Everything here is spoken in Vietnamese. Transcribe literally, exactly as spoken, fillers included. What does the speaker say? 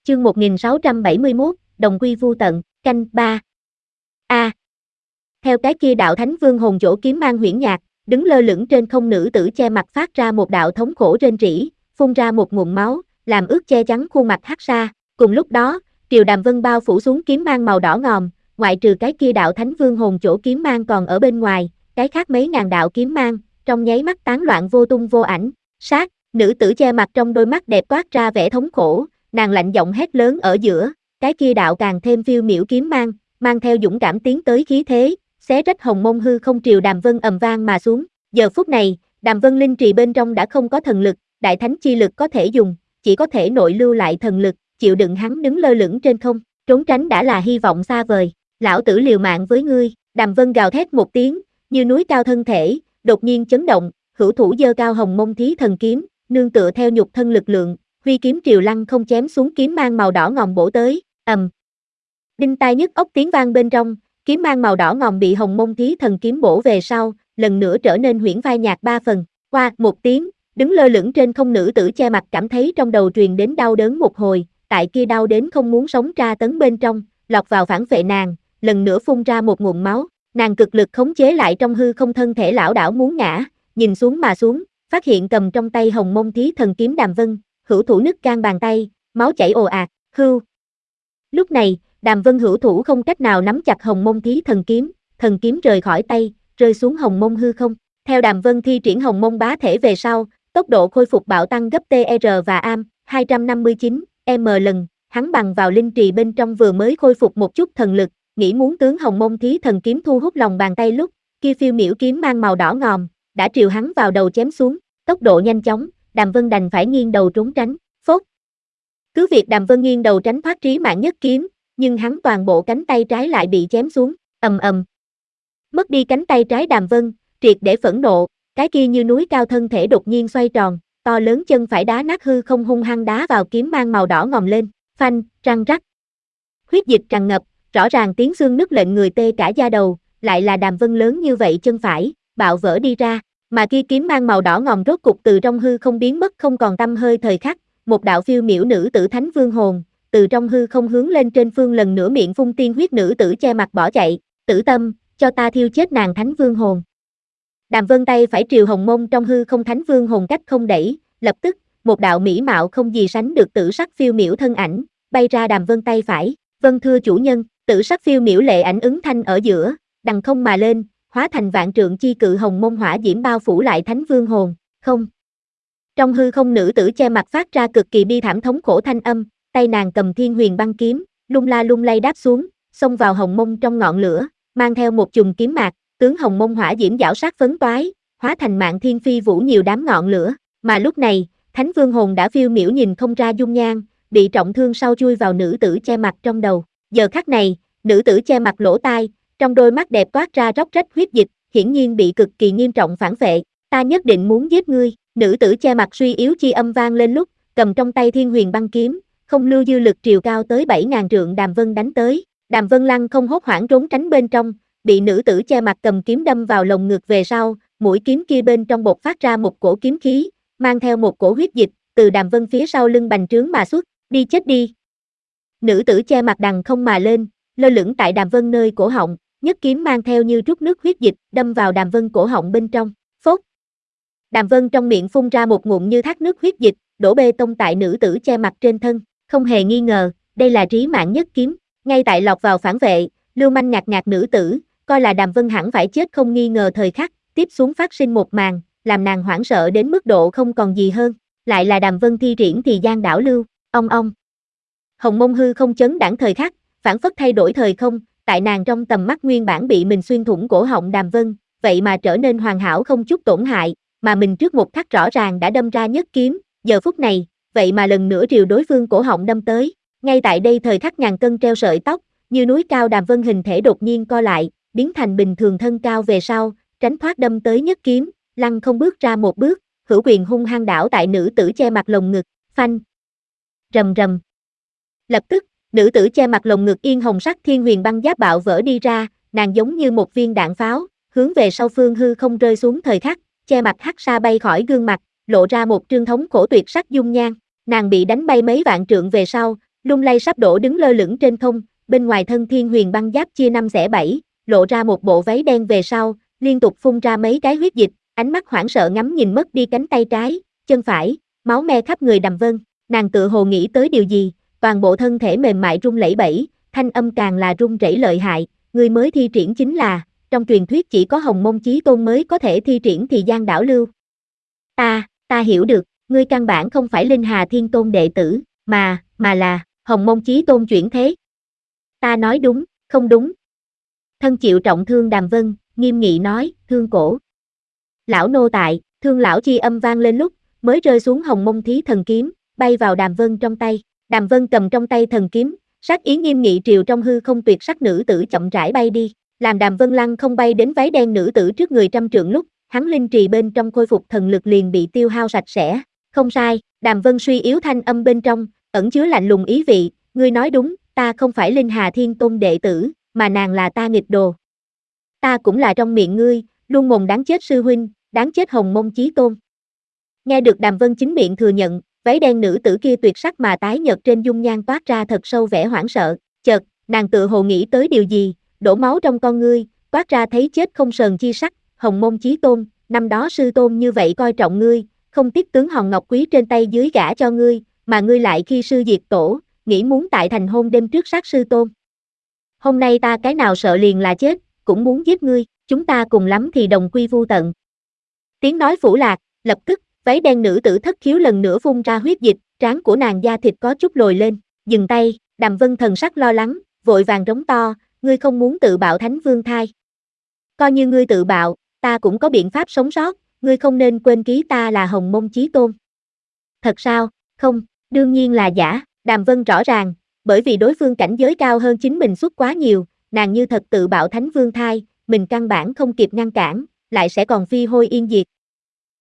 Chương một nghìn sáu trăm bảy mươi mốt, Đồng quy vu tận, canh ba. A. Theo cái kia đạo thánh vương hồn chỗ kiếm mang huyễn nhạc, đứng lơ lửng trên không nữ tử che mặt phát ra một đạo thống khổ rên rỉ, phun ra một nguồn máu, làm ướt che chắn khuôn mặt hắc sa. Cùng lúc đó, triều đàm vân bao phủ xuống kiếm mang màu đỏ ngòm, ngoại trừ cái kia đạo thánh vương hồn chỗ kiếm mang còn ở bên ngoài, cái khác mấy ngàn đạo kiếm mang, trong nháy mắt tán loạn vô tung vô ảnh. Sát, nữ tử che mặt trong đôi mắt đẹp toát ra vẻ thống khổ, nàng lạnh giọng hét lớn ở giữa, cái kia đạo càng thêm phiêu miểu kiếm mang, mang theo dũng cảm tiến tới khí thế, xé rách hồng mông hư không triều đàm vân ầm vang mà xuống. Giờ phút này, đàm vân linh trì bên trong đã không có thần lực, đại thánh chi lực có thể dùng, chỉ có thể nội lưu lại thần lực, chịu đựng hắn đứng lơ lửng trên không, trốn tránh đã là hy vọng xa vời. Lão tử liều mạng với ngươi, đàm vân gào thét một tiếng, như núi cao thân thể, đột nhiên chấn động, hữu thủ giơ cao hồng mông thí thần kiếm, nương tựa theo nhục thân lực lượng, huy kiếm triều lăng không chém xuống kiếm mang màu đỏ ngòm bổ tới, ầm. Đinh tai nhức óc tiếng vang bên trong, kiếm mang màu đỏ ngòm bị hồng mông thí thần kiếm bổ về sau, lần nữa trở nên huyễn phai nhạt ba phần. Qua một tiếng, đứng lơ lửng trên không nữ tử che mặt cảm thấy trong đầu truyền đến đau đớn một hồi, tại kia đau đến không muốn sống tra tấn bên trong, lọt vào phản phệ nàng, lần nữa phun ra một nguồn máu, nàng cực lực khống chế lại trong hư không thân thể lảo đảo muốn ngã, nhìn xuống mà xuống, phát hiện cầm trong tay hồng mông thí thần kiếm đàm vân, hữu thủ nứt gan bàn tay, máu chảy ồ ạt, hưu. Lúc này, đàm vân hữu thủ không cách nào nắm chặt hồng mông thí thần kiếm, thần kiếm rời khỏi tay, rơi xuống hồng mông hư không. Theo đàm vân thi triển hồng mông bá thể về sau, tốc độ khôi phục bạo tăng gấp tê rờ và am, hai trăm năm mươi chín m lần, hắn bằng vào linh trì bên trong vừa mới khôi phục một chút thần lực, nghĩ muốn tướng hồng mông thí thần kiếm thu hút lòng bàn tay lúc, kia phiêu miểu kiếm mang màu đỏ ngòm, đã triều hắn vào đầu chém xuống, tốc độ nhanh chóng, đàm vân đành phải nghiêng đầu trốn tránh, phốt. Cứ việc đàm vân nghiêng đầu tránh thoát trí mạng nhất kiếm, nhưng hắn toàn bộ cánh tay trái lại bị chém xuống, ầm ầm. Mất đi cánh tay trái đàm vân, triệt để phẫn nộ, cái kia như núi cao thân thể đột nhiên xoay tròn, to lớn chân phải đá nát hư không hung hăng đá vào kiếm mang màu đỏ ngòm lên, phanh, răng rắc. Huyết dịch tràn ngập, rõ ràng tiếng xương nứt lệnh người tê cả da đầu, lại là đàm vân lớn như vậy chân phải, bạo vỡ đi ra, mà kia kiếm mang màu đỏ ngòm rốt cục từ trong hư không biến mất không còn tăm hơi thời khắc, một đạo phiêu miểu nữ tử thánh vương hồn, từ trong hư không hướng lên trên phương lần nữa miệng phun tiên huyết nữ tử che mặt bỏ chạy, tử tâm, cho ta thiêu chết nàng thánh vương hồn. Đàm vân tay phải triều hồng mông trong hư không thánh vương hồn cách không đẩy, lập tức, một đạo mỹ mạo không gì sánh được tử sắc phiêu miểu thân ảnh, bay ra đàm vân tay phải, vân thưa chủ nhân, tử sắc phiêu miểu lệ ảnh ứng thanh ở giữa, đằng không mà lên, hóa thành vạn trượng chi cự hồng mông hỏa diễm bao phủ lại thánh vương hồn, không. Trong hư không nữ tử che mặt phát ra cực kỳ bi thảm thống khổ thanh âm, tay nàng cầm thiên huyền băng kiếm, lung la lung lay đáp xuống, xông vào hồng mông trong ngọn lửa, mang theo một chùm kiếm mạc, tướng hồng mông hỏa diễm giảo sát phấn toái, hóa thành mạng thiên phi vũ nhiều đám ngọn lửa, mà lúc này, thánh vương hồn đã phiêu miểu nhìn không ra dung nhan, bị trọng thương sau chui vào nữ tử che mặt trong đầu. Giờ khắc này, nữ tử che mặt lỗ tai, trong đôi mắt đẹp toát ra róc rách huyết dịch, hiển nhiên bị cực kỳ nghiêm trọng phản phệ, ta nhất định muốn giết ngươi, nữ tử che mặt suy yếu chi âm vang lên lúc, cầm trong tay thiên huyền băng kiếm, không lưu dư lực triều cao tới bảy ngàn trượng đàm vân đánh tới, đàm vân lăng không hốt hoảng trốn tránh bên trong, bị nữ tử che mặt cầm kiếm đâm vào lồng ngực về sau, mũi kiếm kia bên trong bộc phát ra một cổ kiếm khí, mang theo một cổ huyết dịch, từ đàm vân phía sau lưng bành trướng mà xuất, đi chết đi. Nữ tử che mặt đằng không mà lên, lơ lửng tại đàm vân nơi cổ họng, nhất kiếm mang theo như trút nước huyết dịch, đâm vào đàm vân cổ họng bên trong, phốt. Đàm vân trong miệng phun ra một ngụm như thác nước huyết dịch, đổ bê tông tại nữ tử che mặt trên thân, không hề nghi ngờ, đây là trí mạng nhất kiếm, ngay tại lọt vào phản vệ, lưu manh nhạt nhạt nữ tử, coi là đàm vân hẳn phải chết không nghi ngờ thời khắc, tiếp xuống phát sinh một màn, làm nàng hoảng sợ đến mức độ không còn gì hơn, lại là đàm vân thi triển thì gian đảo lưu, ong ong. Hồng mông hư không chấn đãng thời khắc, phản phất thay đổi thời không, tại nàng trong tầm mắt nguyên bản bị mình xuyên thủng cổ họng đàm vân, vậy mà trở nên hoàn hảo không chút tổn hại, mà mình trước một khắc rõ ràng đã đâm ra nhất kiếm, giờ phút này, vậy mà lần nữa triều đối phương cổ họng đâm tới, ngay tại đây thời khắc ngàn cân treo sợi tóc, như núi cao đàm vân hình thể đột nhiên co lại, biến thành bình thường thân cao về sau, tránh thoát đâm tới nhất kiếm, lăng không bước ra một bước, hữu quyền hung hăng đảo tại nữ tử che mặt lồng ngực, phanh. Rầm rầm. Lập tức, nữ tử che mặt lồng ngực yên hồng sắc thiên huyền băng giáp bạo vỡ đi ra, nàng giống như một viên đạn pháo, hướng về sau phương hư không rơi xuống thời khắc, che mặt hắc sa bay khỏi gương mặt, lộ ra một trương thống khổ tuyệt sắc dung nhan, nàng bị đánh bay mấy vạn trượng về sau, lung lay sắp đổ đứng lơ lửng trên không, bên ngoài thân thiên huyền băng giáp chia năm xẻ bảy, lộ ra một bộ váy đen về sau, liên tục phun ra mấy cái huyết dịch, ánh mắt hoảng sợ ngắm nhìn mất đi cánh tay trái, chân phải, máu me khắp người Đàm Vân, nàng tự hồ nghĩ tới điều gì, toàn bộ thân thể mềm mại run lẩy bẩy, thanh âm càng là run rẩy lợi hại, người mới thi triển chính là, trong truyền thuyết chỉ có Hồng Mông Chí Tôn mới có thể thi triển thì gian đảo lưu. Ta, ta hiểu được, ngươi căn bản không phải Linh Hà Thiên Tôn đệ tử, mà, mà là, Hồng Mông Chí Tôn chuyển thế. Ta nói đúng, không đúng. Thân chịu trọng thương Đàm Vân, nghiêm nghị nói, thương cổ. Lão nô tại, thương lão chi âm vang lên lúc, mới rơi xuống Hồng Mông Thí thần kiếm, bay vào Đàm Vân trong tay. Đàm Vân cầm trong tay thần kiếm, sắc ý nghiêm nghị triều trong hư không tuyệt sắc nữ tử chậm rãi bay đi, làm Đàm Vân lăng không bay đến váy đen nữ tử trước người trăm trượng lúc, hắn linh trì bên trong khôi phục thần lực liền bị tiêu hao sạch sẽ. Không sai, Đàm Vân suy yếu thanh âm bên trong, ẩn chứa lạnh lùng ý vị, ngươi nói đúng, ta không phải Linh Hà Thiên Tôn đệ tử, mà nàng là ta nghịch đồ. Ta cũng là trong miệng ngươi, luôn mồm đáng chết sư huynh, đáng chết Hồng Mông Chí Tôn. Nghe được Đàm Vân chính miệng thừa nhận, váy đen nữ tử kia tuyệt sắc mà tái nhợt trên dung nhan toát ra thật sâu vẻ hoảng sợ, chợt, nàng tự hồ nghĩ tới điều gì, đổ máu trong con ngươi, toát ra thấy chết không sờn chi sắc, Hồng Mông Chí Tôn, năm đó sư tôn như vậy coi trọng ngươi, không tiếc tướng hòn ngọc quý trên tay dưới gả cho ngươi, mà ngươi lại khi sư diệt tổ, nghĩ muốn tại thành hôn đêm trước sát sư tôn. Hôm nay ta cái nào sợ liền là chết, cũng muốn giết ngươi, chúng ta cùng lắm thì đồng quy vu tận. Tiếng nói phủ lạc, lập tức, váy đen nữ tử thất khiếu lần nữa phun ra huyết dịch, trán của nàng da thịt có chút lồi lên, dừng tay, Đàm Vân thần sắc lo lắng, vội vàng rống to, ngươi không muốn tự bạo Thánh Vương thai. Coi như ngươi tự bạo, ta cũng có biện pháp sống sót, ngươi không nên quên ký ta là Hồng Mông Chí Tôn. Thật sao? Không, đương nhiên là giả, Đàm Vân rõ ràng, bởi vì đối phương cảnh giới cao hơn chính mình suốt quá nhiều, nàng như thật tự bạo Thánh Vương thai, mình căn bản không kịp ngăn cản, lại sẽ còn phi hôi yên diệt,